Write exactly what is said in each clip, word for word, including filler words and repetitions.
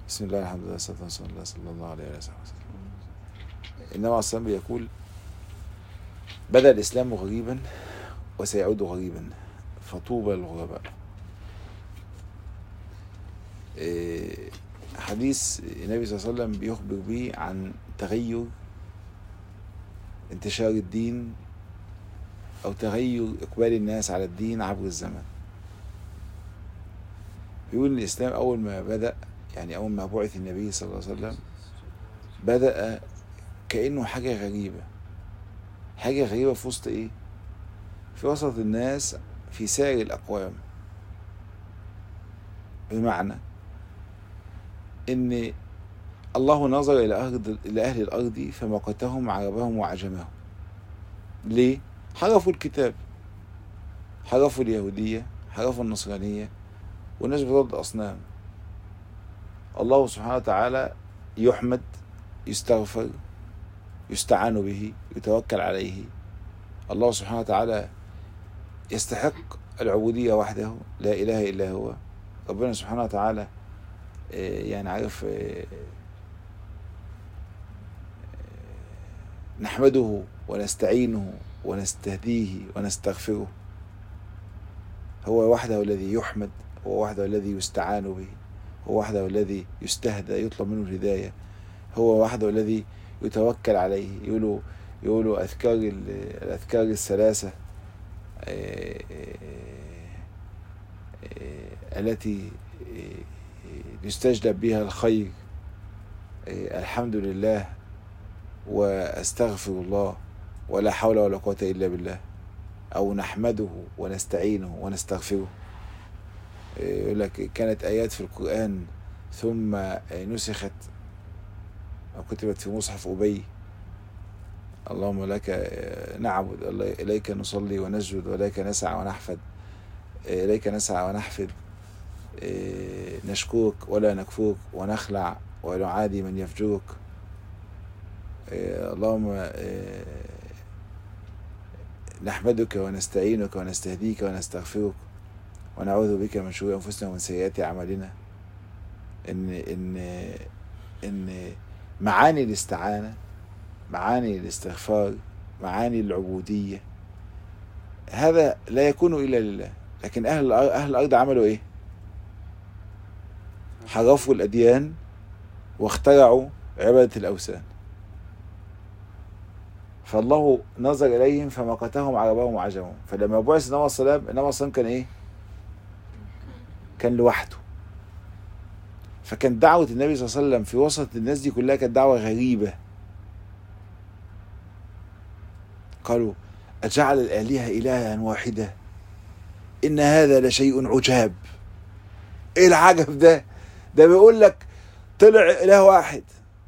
بسم الله الحمد لله والصلاة والسلام على رسول الله صلى الله عليه وسلم. النبي عليه الصلاة والسلام يقول: بدأ الإسلام غريبا وسيعود غريبا فطوبى للغرباء. حديث النبي صلى الله عليه وسلم بيخبر به عن تغير انتشار الدين أو تغير إقبال الناس على الدين عبر الزمن. بيقول إن الإسلام أول ما بدأ، يعني أول ما بعث النبي صلى الله عليه وسلم، بدأ كأنه حاجة غريبة، حاجة غريبة في وسط إيه؟ في وسط الناس، في سائر الأقوام. بمعنى إن الله نظر إلى أرض إلى أهل الأرض فمقتهم عربهم وعجمهم. ليه؟ حرفوا الكتاب، حرفوا اليهودية، حرفوا النصرانية، والناس بتعبد أصنام. الله سبحانه وتعالى يحمد، يستغفر، يستعان به، يتوكل عليه. الله سبحانه وتعالى يستحق العبودية وحده، لا إله إلا هو. ربنا سبحانه وتعالى يعني عارف نحمده ونستعينه ونستهديه ونستغفره. هو وحده الذي يحمد، هو وحده الذي يستعان به، هو وحده الذي يستهدى يطلب منه الهداية، هو وحده الذي يتوكل عليه. يقولوا يقولوا أذكار الأذكار الثلاثة التي يستجلب بها الخير: الحمد لله، واستغفر الله، ولا حول ولا قوة إلا بالله، أو نحمده ونستعينه ونستغفره. يقول لك كانت آيات في القرآن ثم نسخت أو كتبت في مصحف أبي: اللهم لك نعبد، إليك نصلي ونسجد، وإليك نسعى ونحفد، إليك نسعى ونحفد، نشكرك ولا نكفرك، ونخلع ونعادي من يفجرك. اللهم نحمدك ونستعينك ونستهديك ونستغفرك، ونعوذ بك من شرور أنفسنا ومن سيئات أعمالنا. إن إن إن معاني الاستعانة، معاني الاستغفار، معاني العبودية، هذا لا يكون إلا لله. لكن أهل أهل الأرض عملوا إيه؟ حرفوا الأديان واخترعوا عبادة الأوثان. فالله نظر إليهم فمقتهم عربهم وعجمهم. فلما بعث النبي صلى الله عليه وسلم، النبي صلى الله عليه وسلم كان إيه؟ كان لوحده. فكان دعوة النبي صلى الله عليه وسلم في وسط الناس دي كلها كانت دعوة غريبة. قالوا: أجعل الآلهة إلها واحدة إن هذا لشيء عجاب. إيه العجب ده؟ ده بيقول لك طلع إله واحد،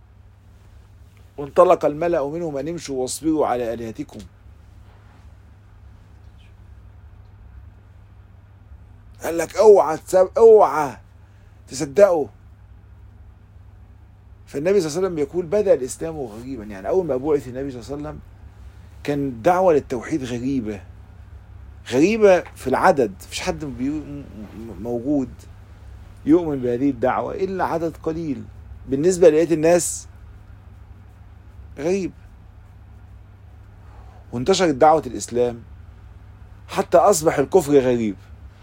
وانطلق الملأ منهم أن امشوا واصبروا على آلهتكم. قال لك اوعى تسب... اوعى تصدقوا. فالنبي صلى الله عليه وسلم يقول: بدأ الإسلام غريبا. يعني أول ما بعث النبي صلى الله عليه وسلم كان دعوة للتوحيد غريبة، غريبة في العدد. مفيش حد بي... موجود يؤمن بهذه الدعوة إلا عدد قليل. بالنسبة لبقية الناس غريب. وانتشرت دعوة الإسلام حتى أصبح الكفر غريب.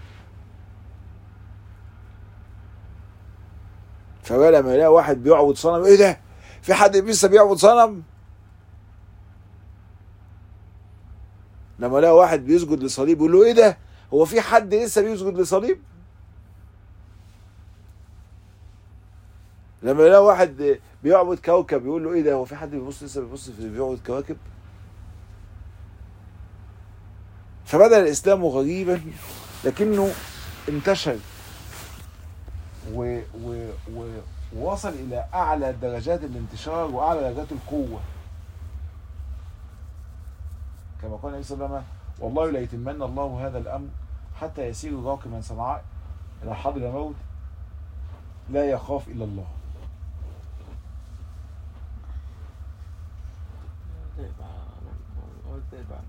فلما يلاقي واحد بيعبد صنم: إيه ده؟ في حد لسه بيعبد صنم؟ لما يلاقي واحد بيسجد لصليب يقول له: إيه ده؟ هو في حد لسه بيسجد لصليب؟ لما يلاقي واحد بيعبد كوكب يقول له: إيه ده؟ هو في حد بيبص لسه بيبص في بيعبد كواكب؟ فبدأ الإسلام غريبا لكنه انتشر و و و ووصل إلى أعلى درجات الانتشار وأعلى درجات القوة. كما قال النبي صلى الله عليه وسلم: والله لا يتمنى الله هذا الأمر حتى يسير راكبا صنعاء إلى حضر موت لا يخاف إلا الله.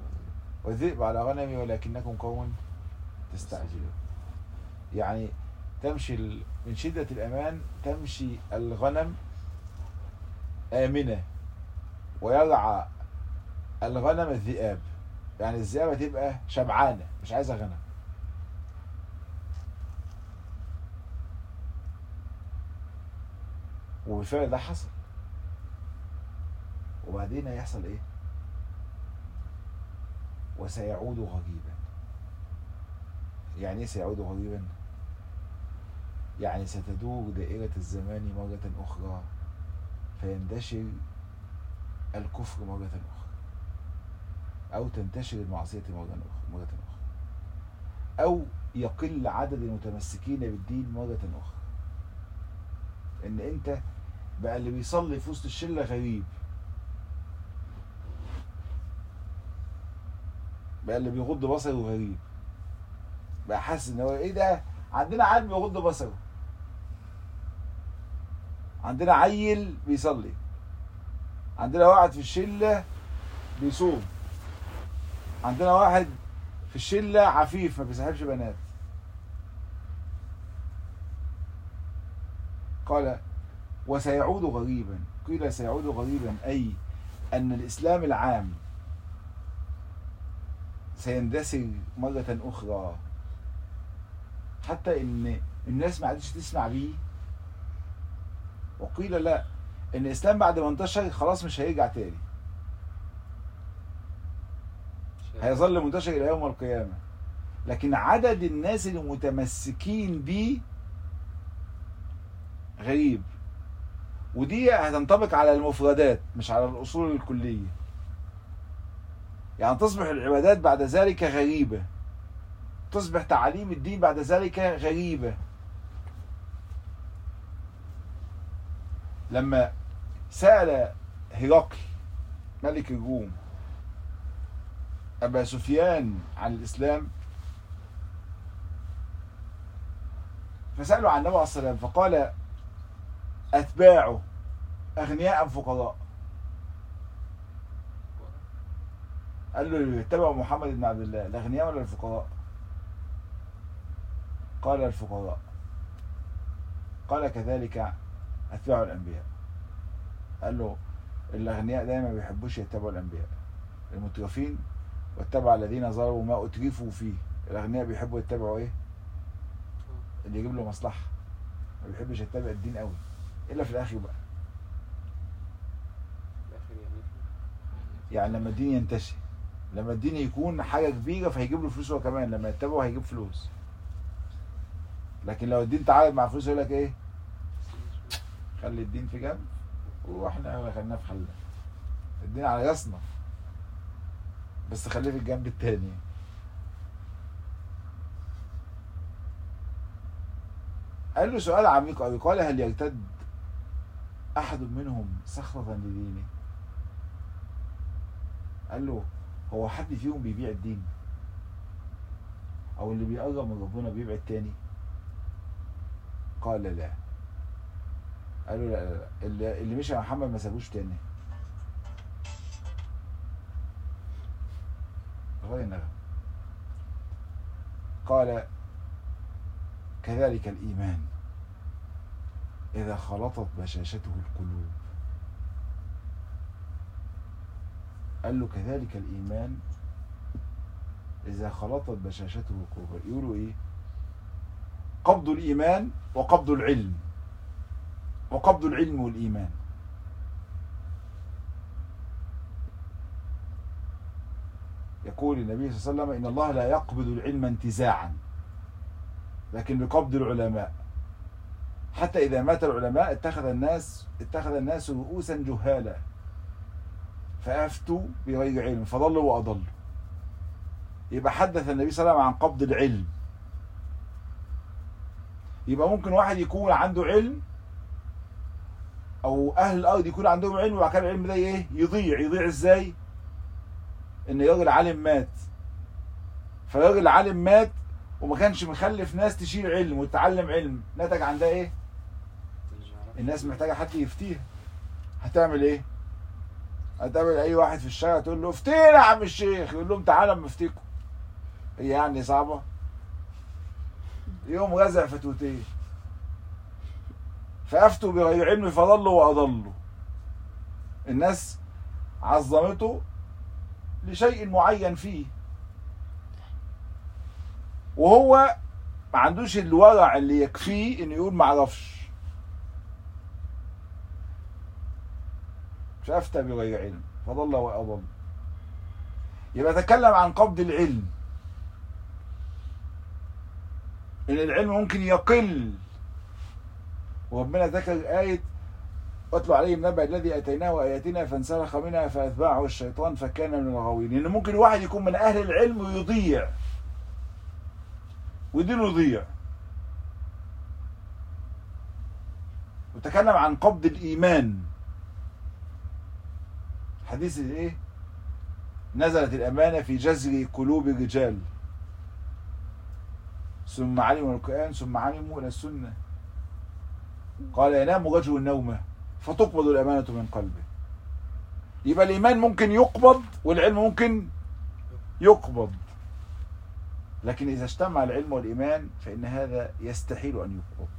والذئب على غنمي ولكنكم قوم تستعجلون. يعني تمشي ال... من شدة الأمان تمشي الغنم آمنة، ويرعى الغنم الذئاب، يعني الذئابة تبقى شبعانة مش عايزة غنم. وبالفعل ده حصل. وبعدين هيحصل ايه؟ وسيعود غريبا. يعني ايه سيعود غريبا؟ يعني ستدور دائرة الزمان مرة أخرى، فينتشر الكفر مرة أخرى، أو تنتشر المعصية مرة أخرى مرة أخرى، أو يقل عدد المتمسكين بالدين مرة أخرى. إن أنت بقى اللي بيصلي في وسط الشلة غريب، بقى اللي بيغض بصره غريب، بقى حاسس إن هو إيه ده؟ عندنا عيل بيغض بصره، عندنا عيل بيصلي، عندنا واحد في الشلة بيصوم، عندنا واحد في الشلة عفيف ما بيصاحبش بنات. قال وسيعود غريبا. قيل سيعود غريبا أي أن الإسلام العام سيندثر مرة أخرى، حتى إن الناس ما عادش تسمع بيه. وقيل لا، إن الإسلام بعد ما انتشر خلاص مش هيرجع تاني، هيظل منتشر إلى يوم القيامة، لكن عدد الناس المتمسكين بيه غريب. ودي هتنطبق على المفردات مش على الأصول الكلية. يعني تصبح العبادات بعد ذلك غريبة، تصبح تعاليم الدين بعد ذلك غريبة. لما سأل هرقل ملك الروم أبا سفيان عن الإسلام، فسألوا عن النبي عليه الصلاة والسلام فقال أتباعه أغنياء أم فقراء؟ قال له اللي يتبعوا محمد بن عبد الله الأغنياء ولا الفقراء؟ قال الفقراء. قال كذلك أتباع الأنبياء. قال له الأغنياء دايما ما بيحبوش يتبعوا الأنبياء، المترفين واتبع الذين ظلموا ما أترفوا فيه. الأغنياء بيحبوا يتبعوا إيه؟ اللي يجيب له مصلحة، ما بيحبش يتبع الدين قوي إلا في الآخر بقى. يعني لما الدين ينتشر، لما الدين يكون حاجة كبيرة فهيجيب له فلوس هو كمان، لما يتبعه هيجيب فلوس. لكن لو الدين تعارض مع فلوس يقول لك إيه؟ خلي الدين في جنب واحنا خلينا في حلنا. الدين على راسنا بس خليه في الجنب التاني. قال له سؤال عميق قوي، قال هل يرتد احد منهم سخطة لدينه؟ قال له هو حد فيهم بيبيع الدين؟ او اللي بيقرب من ربنا بيبعد تاني؟ قال لا. قال له لا لا, لا. اللي, اللي مشي مع محمد ما سابوش تاني. غير النغم. قال كذلك الإيمان إذا خلطت بشاشته القلوب. قال له كذلك الإيمان إذا خلطت بشاشته القلوب. يقولوا إيه؟ قبض الإيمان وقبض العلم، وقبض العلم والإيمان. يقول النبي صلى الله عليه وسلم إن الله لا يقبض العلم انتزاعا لكن بقبض العلماء، حتى إذا مات العلماء اتخذ الناس اتخذ الناس رؤوسا جهالا فأفتوا بغير علم فضلوا وأضلوا. يبقى حدث النبي صلى الله عليه وسلم عن قبض العلم. يبقى ممكن واحد يكون عنده علم او اهل الارض يكون عندهم علم وبعد كده العلم ده ايه؟ يضيع. يضيع ازاي؟ ان راجل عالم مات، فراجل عالم مات وما كانش مخلف ناس تشيل علم وتتعلم علم، نتج عن ده ايه؟ الناس محتاجه حد يفتيها. هتعمل ايه؟ هتقابل اي واحد في الشارع تقول له افتينا يا عم الشيخ، يقول لهم تعالى اما افتيكم. هي يعني صعبه؟ يوم رزع فتوتين فافتوا بغير علم فضلوا واضلوا. الناس عظمته لشيء معين فيه وهو ما عندوش الورع اللي يكفيه انه يقول ما اعرفش، فافتى بغير علم فضل واضل. يبقى تكلم عن قبض العلم، ان العلم ممكن يقل. وربنا ذكر آية واتلو عليهم نبأ الذي اتيناه اياتنا فانسلخ منها فاتبعه الشيطان فكان من الغاوين. ان ممكن واحد يكون من اهل العلم ويضيع ودينه يضيع. وتكلم عن قبض الايمان، حديث الايه؟ نزلت الامانه في جذر قلوب الرجال ثم علموا القرآن ثم علموا الى السنه. قال ينام رجل نومه فتقبض الامانه من قلبه. يبقى الايمان ممكن يقبض والعلم ممكن يقبض، لكن اذا اجتمع العلم والايمان فان هذا يستحيل ان يقبض.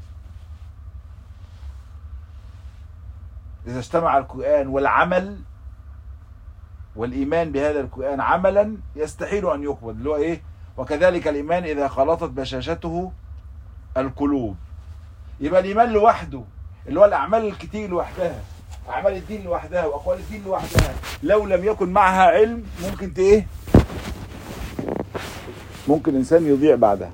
اذا اجتمع القرآن والعمل والايمان بهذا القرآن عملا يستحيل ان يقبض، اللي هو ايه؟ وكذلك الايمان اذا خلطت بشاشته القلوب. يبقى الايمان لوحده اللي هو الاعمال الكتير لوحدها، اعمال الدين لوحدها واقوال الدين لوحدها، لو لم يكن معها علم ممكن ايه؟ ممكن انسان يضيع بعدها.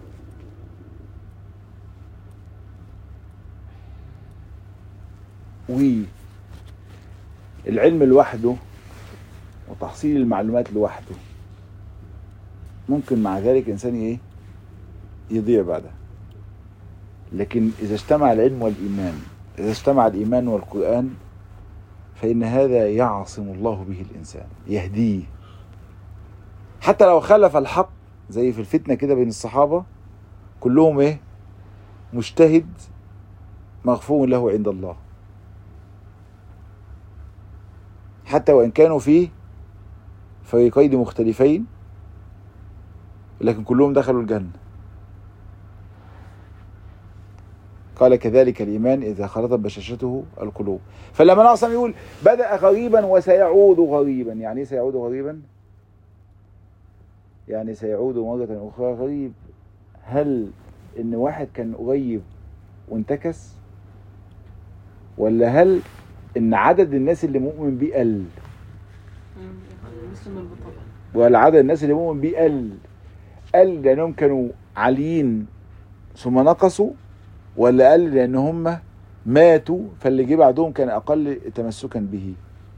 والعلم لوحده وتحصيل المعلومات لوحده ممكن مع ذلك انسان ايه؟ يضيع بعدها. لكن اذا اجتمع العلم والايمان، اذا اجتمع الايمان والقرآن فان هذا يعصم الله به الانسان، يهديه حتى لو خالف الحق. زي في الفتنة كده بين الصحابة كلهم ايه؟ مجتهد مغفور له عند الله، حتى وإن كانوا في فريقين مختلفين لكن كلهم دخلوا الجنة. قال كذلك الإيمان إذا خلطت بشاشته القلوب. فلما نعصم يقول بدأ غريبا وسيعود غريبا. يعني ايه سيعود غريبا؟ يعني سيعود مرة أخرى غريب. هل إن واحد كان قريب وانتكس، ولا هل إن عدد الناس اللي مؤمن بيه قل؟ ولا عدد الناس اللي مؤمن بيه قل قل لأنهم كانوا عاليين ثم نقصوا، ولا قل لأن هم ماتوا فاللي جه بعدهم كان أقل تمسكا به؟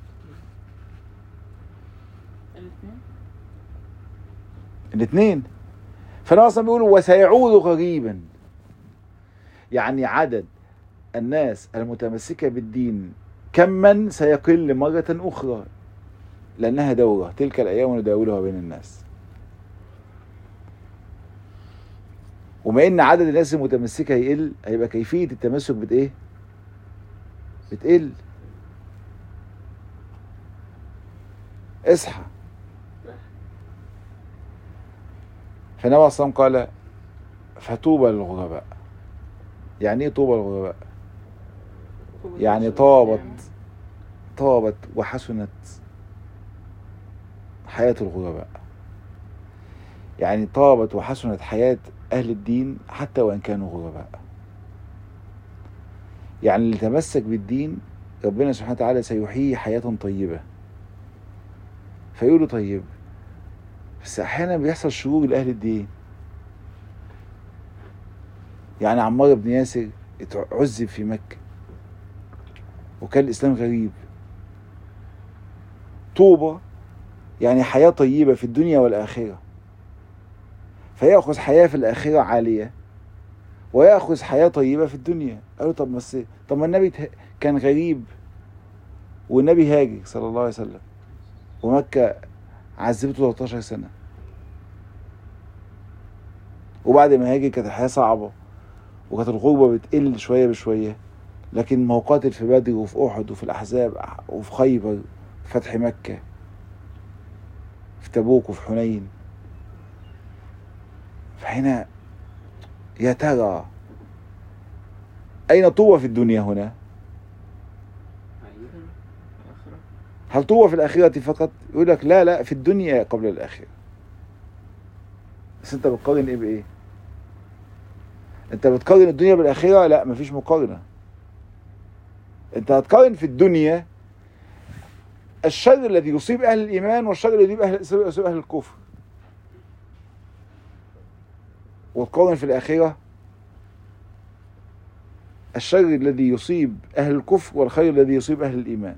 الاثنين. فانا اصلا بيقولوا وسيعود غريبا، يعني عدد الناس المتمسكة بالدين كما سيقل مرة أخرى، لأنها دورة، تلك الأيام نداولها بين الناس. وما إن عدد الناس المتمسكة يقل، هيبقى كيفية التمسك بت إيه؟ بتقل. اصحى. فالنبي صلى الله عليه وسلم قال فطوبى للغرباء. يعني ايه طوبى للغرباء؟ يعني طابت طابت وحسنت حياة الغرباء. يعني طابت وحسنت حياة أهل الدين حتى وإن كانوا غرباء. يعني اللي تمسك بالدين ربنا سبحانه وتعالى سيحيي حياة طيبة. فيقولوا طيب، بس أحيانا بيحصل شرور لأهل الدين. يعني عمار بن ياسر اتعذب في مكة وكان الإسلام غريب. طوبى يعني حياة طيبة في الدنيا والآخرة، فيأخذ حياة في الآخرة عالية ويأخذ حياة طيبة في الدنيا. قالوا طب بس طب ما النبي كان غريب والنبي هاجر صلى الله عليه وسلم ومكة عذبته ثلاثة عشر سنة، وبعد ما هاجر كانت الحياة صعبة وكانت الغربة بتقل شوية بشوية، لكن ما قاتل في بدر وفي أحد وفي الأحزاب وفي خيبر فتح مكة في تبوك وفي حنين. فهنا يا ترى أين طوبى في الدنيا هنا؟ هل طوبى في الآخرة فقط؟ يقول لك لا لا، في الدنيا قبل الآخرة. بس أنت بتقارن إيه بإيه؟ أنت بتقارن الدنيا بالآخرة؟ لا، مفيش مقارنة. أنت هتقارن في الدنيا الشر الذي يصيب أهل الإيمان والشر الذي يصيب أهل الكفر، وتقارن في الآخرة الشر الذي يصيب أهل الكفر والخير الذي يصيب أهل الإيمان.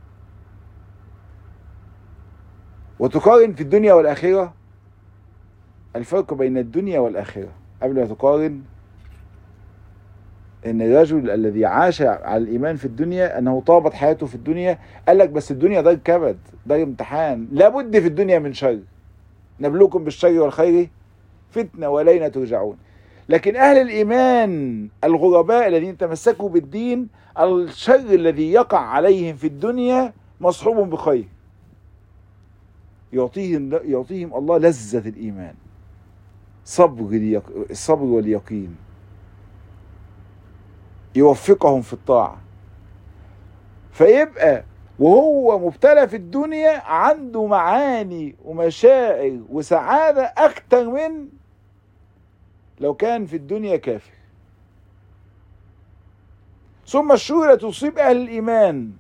وتقارن في الدنيا والآخرة الفرق بين الدنيا والآخرة قبل ما تقارن ان الرجل الذي عاش على الايمان في الدنيا انه طابت حياته في الدنيا. قال لك بس الدنيا دار كبد، دار امتحان، لابد في الدنيا من شر، نبلوكم بالشر والخير فتنة والينا ترجعون. لكن اهل الايمان الغرباء الذين تمسكوا بالدين، الشر الذي يقع عليهم في الدنيا مصحوب بخير، يعطيهم يعطيهم الله لذة الايمان، صبر الصبر واليقين، يوفقهم في الطاعة. فيبقى وهو مبتلى في الدنيا عنده معاني ومشاعر وسعادة أكتر من لو كان في الدنيا كافر. ثم الشرور تصيب أهل الإيمان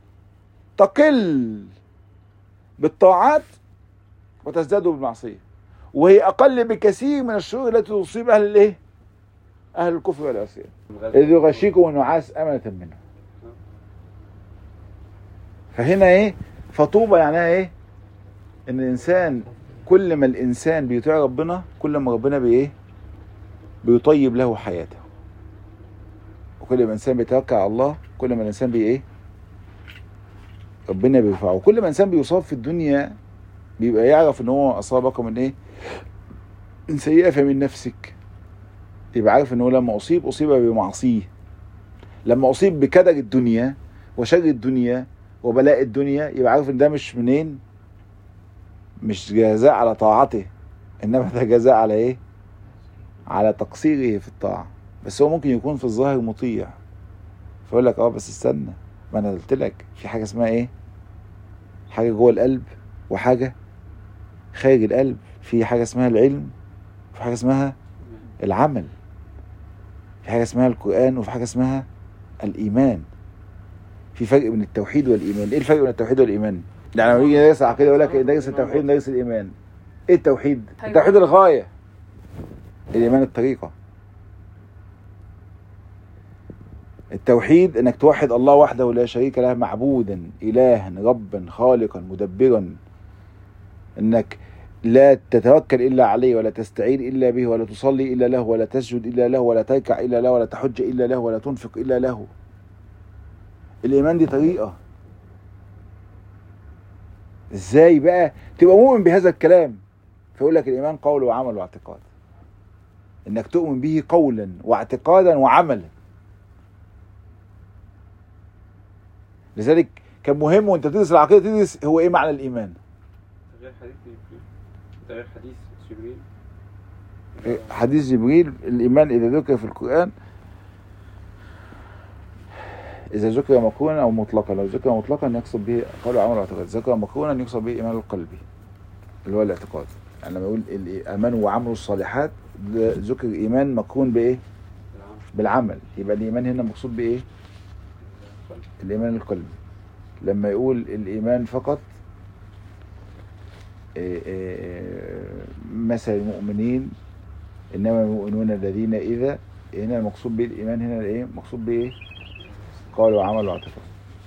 تقل بالطاعات وتزداد بالمعصية، وهي أقل بكثير من الشرور التي تصيب أهل الإيه؟ أهل الكفر والعصيان. إذ يغشيكم النعاس أمنة منه. فهنا إيه؟ فطوبة يعني إيه؟ إن الإنسان كل ما الإنسان بيطيع ربنا كل ما ربنا بإيه؟ بيطيب له حياته. وكل ما الإنسان بيتوكل على الله كل ما الإنسان بإيه؟ ربنا بيرفعه. وكل ما الإنسان بيصاب في الدنيا بيبقى يعرف إن هو أصابك من إيه؟ من سيئة فمن نفسك. يبقى عارف انه لما اصيب اصيب بمعصيه، لما اصيب بكدر الدنيا وشر الدنيا وبلاء الدنيا يبقى عارف ان ده مش منين، مش جزاء على طاعته، انما ده جزاء على ايه؟ على تقصيره في الطاعه. بس هو ممكن يكون في الظاهر مطيع، فيقول لك اه بس استنى، ما انا قلت لك في حاجه اسمها ايه؟ حاجه جوه القلب وحاجه خارج القلب. في حاجه اسمها العلم وفي حاجه اسمها العمل، في حاجة اسمها القرآن وفي حاجة اسمها الإيمان. في فرق بين التوحيد والإيمان. إيه الفرق بين التوحيد والإيمان؟ يعني لما يجي ندرس العقيدة يقول لك ندرس التوحيد ندرس الإيمان. إيه التوحيد؟ التوحيد الغاية، الإيمان الطريقة. التوحيد إنك توحد الله وحده لا شريك له معبودا إلها ربا خالقا مدبرا، إنك لا تتوكل إلا عليه ولا تستعين إلا به ولا تصلي إلا له ولا تسجد إلا له ولا تركع إلا له ولا تحج إلا له ولا تنفق إلا له. الإيمان دي طريقة. إزاي بقى تبقى مؤمن بهذا الكلام؟ فيقول لك الإيمان قول وعمل واعتقاد، إنك تؤمن به قولا واعتقادا وعملا. لذلك كان مهم وانت تدرس العقيدة تدرس هو إيه معنى الإيمان. غير حديث غير حديث جبريل. حديث جبريل الإيمان إذا ذكر في القرآن، إذا ذكر مقرونا أو مطلقا، لو ذكر مطلقا يقصد به قول وعمل واعتقاد، ذكر مقرونا يقصد به إيمان القلبي اللي هو الاعتقاد. يعني لما يقول آمنوا وعملوا الصالحات ذكر إيمان مقرون بإيه؟ بالعمل. يبقى الإيمان هنا مقصود بإيه؟ الإيمان القلبي. لما يقول الإيمان فقط مثل المؤمنين إنما المؤمنون الذين إذا، هنا المقصود به الإيمان هنا إيه؟ مقصود به إيه؟ قال وعمل واعتقاد.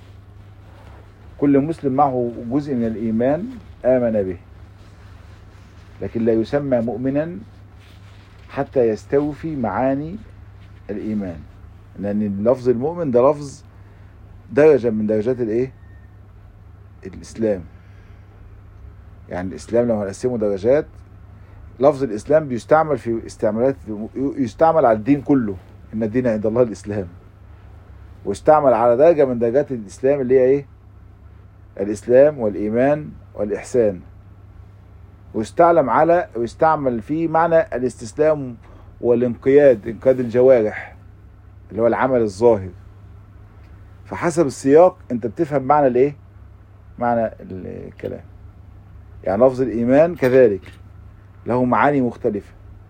كل مسلم معه جزء من الإيمان آمن به، لكن لا يسمى مؤمنا حتى يستوفي معاني الإيمان، لأن لفظ المؤمن ده لفظ درجة من درجات الإيه؟ الإسلام. يعني الإسلام لو هنقسمه درجات، لفظ الإسلام بيستعمل في استعمالات، يستعمل على الدين كله، إن الدين عند الله الإسلام، ويستعمل على درجة من درجات الإسلام اللي هي إيه؟ الإسلام والإيمان والإحسان. ويستعلم على ويستعمل فيه معنى الاستسلام والانقياد، انقياد الجوارح اللي هو العمل الظاهر. فحسب السياق انت بتفهم معنى الايه، معنى الكلام. يعني لفظ الايمان كذلك له معاني مختلفة.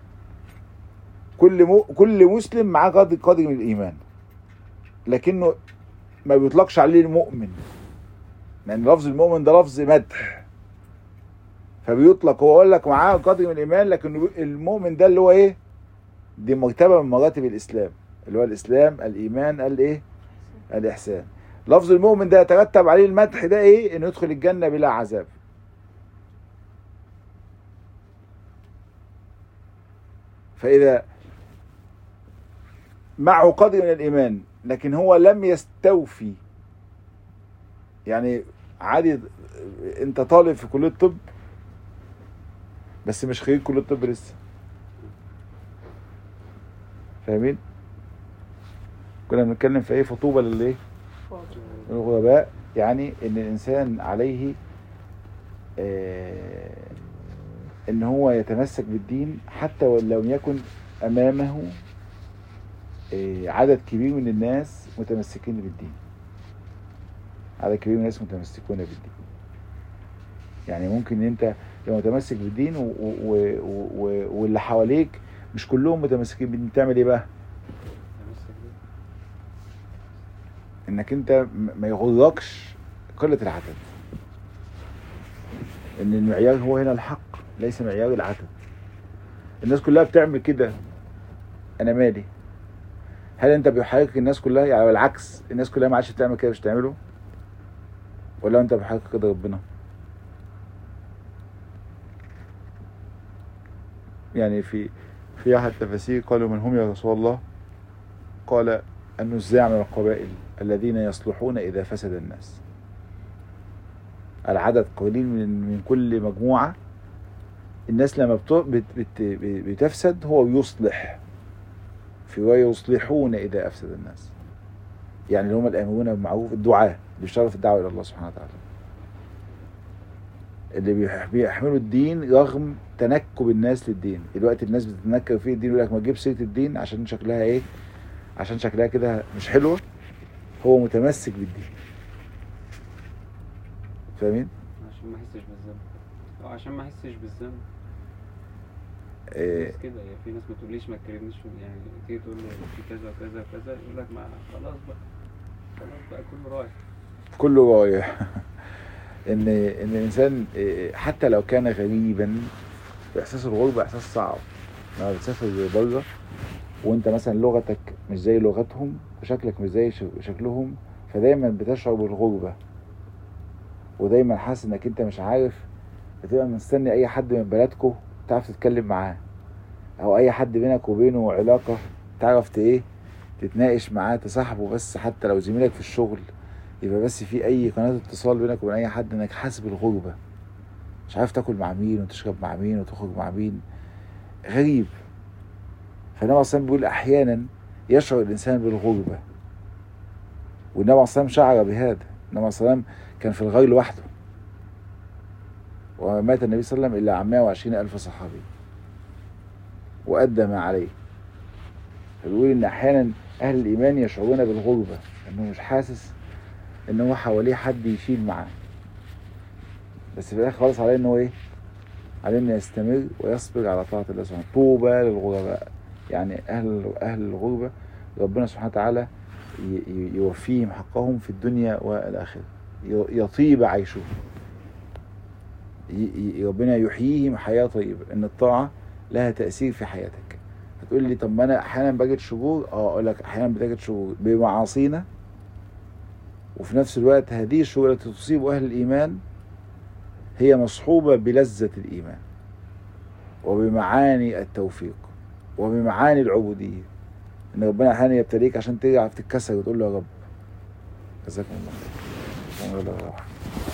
كل م... كل مسلم معاه قدر قدر من الايمان، لكنه ما بيطلقش عليه المؤمن، لان يعني لفظ المؤمن ده لفظ مدح، فبيطلق هو يقول لك معاه قدر من الايمان، لكن المؤمن ده اللي هو ايه، دي مرتبة من مراتب الاسلام، اللي هو الاسلام، الايمان، الايه، الاحسان. لفظ المؤمن ده يترتب عليه المدح ده ايه، انه يدخل الجنة بلا عذاب. فاذا معه قدر من الايمان لكن هو لم يستوفي، يعني عادي انت طالب في كلية الطب بس مش خريج كلية الطب لسه، فاهمين؟ كنا بنتكلم في ايه، فطوبة للايه، الغرباء. يعني ان الانسان عليه آه ان هو يتمسك بالدين حتى ولو لم يكن امامه آه عدد كبير من الناس متمسكين بالدين، عدد كبير من الناس متمسكون بالدين. يعني ممكن ان انت تبقى متمسك بالدين و... و... و... واللي حواليك مش كلهم متمسكين بالدين، تعمل ايه بقى؟ انك انت ما يغركش قلة العدد، ان المعيار هو هنا الحق ليس معيار العدد. الناس كلها بتعمل كده، انا مالي؟ هل انت بيحرك الناس كلها؟ يعني بالعكس الناس كلها ما عادش بتعمل كده مش تعمله، ولا انت بيحرك كده ربنا؟ يعني في في احد التفاسير قالوا من هم يا رسول الله؟ قال النزاع من القبائل الذين يصلحون اذا فسد الناس. العدد قليل من من كل مجموعه، الناس لما بت بت بتفسد هو يصلح، في روايه يصلحون اذا افسد الناس، يعني اللي هم الامرون بالمعروف، الدعاة اللي بيشتغلوا في الدعوه الى الله سبحانه وتعالى، اللي بيحملوا الدين رغم تنكب الناس للدين. دلوقتي الناس بتتنكر فيه الدين، يقول لك ما تجيب سيره الدين عشان شكلها ايه، عشان شكلها كده مش حلوه. هو متمسك بالدين، فاهمين؟ عشان ما احسش بالذنب، او عشان ما احسش بالذنب. إيه كده يعني في ناس ما تقوليش ما تكلمنيش، يعني تيجي تقول لي في كذا وكذا وكذا، يقول لك ما خلاص بقى، خلاص بقى كله رايح، كله رايح. ان ان الانسان حتى لو كان غريبا، احساس الغربه احساس صعب. لما بتسافر بره وانت مثلا لغتك مش زي لغتهم وشكلك مش زي شكلهم، فدايما بتشعر بالغربه، ودايما حاسس انك انت مش عارف، بتبقى مستني اي حد من بلدكم تعرف تتكلم معاه، او اي حد بينك وبينه علاقه تعرف ايه تتناقش معاه تصاحبه، بس حتى لو زميلك في الشغل يبقى بس في اي قناه اتصال بينك وبين اي حد، انك حاسس بالغربه، مش عارف تاكل مع مين وتشرب مع مين وتخرج مع مين، غريب. فالنبي صلى الله عليه وسلم بيقول احيانا يشعر الانسان بالغربه، والنبي صلى الله عليه وسلم شعر بهذا. النبي صلى الله عليه وسلم كان في الغار لوحده، ومات النبي صلى الله عليه وسلم الا عن مائة وعشرين الف صحابي وادى ما عليه. فبيقول ان احيانا اهل الايمان يشعرون بالغربه، انه مش حاسس ان هو حواليه حد يشيل معاه، بس في الاخر خالص عليه انه ايه، عليه انه يستمر ويصبر على طاعه الله سبحانه. طوبى للغرباء، يعني اهل اهل الغربه ربنا سبحانه وتعالى يوفيهم حقهم في الدنيا والاخره، يطيب عيشهم، ربنا يحييهم حياه طيبه. ان الطاعه لها تاثير في حياتك. هتقول لي طب ما انا احيانا بجد شرور، اه اقول لك احيانا بتجد شرور بمعاصينا، وفي نفس الوقت هذه الشرور التي تصيب اهل الايمان هي مصحوبه بلذه الايمان وبمعاني التوفيق وبمعاني العبوديه. ان ربنا احيانا يبتليك عشان تعرف تتكسر وتقول له يا رب جزاكم الله خير.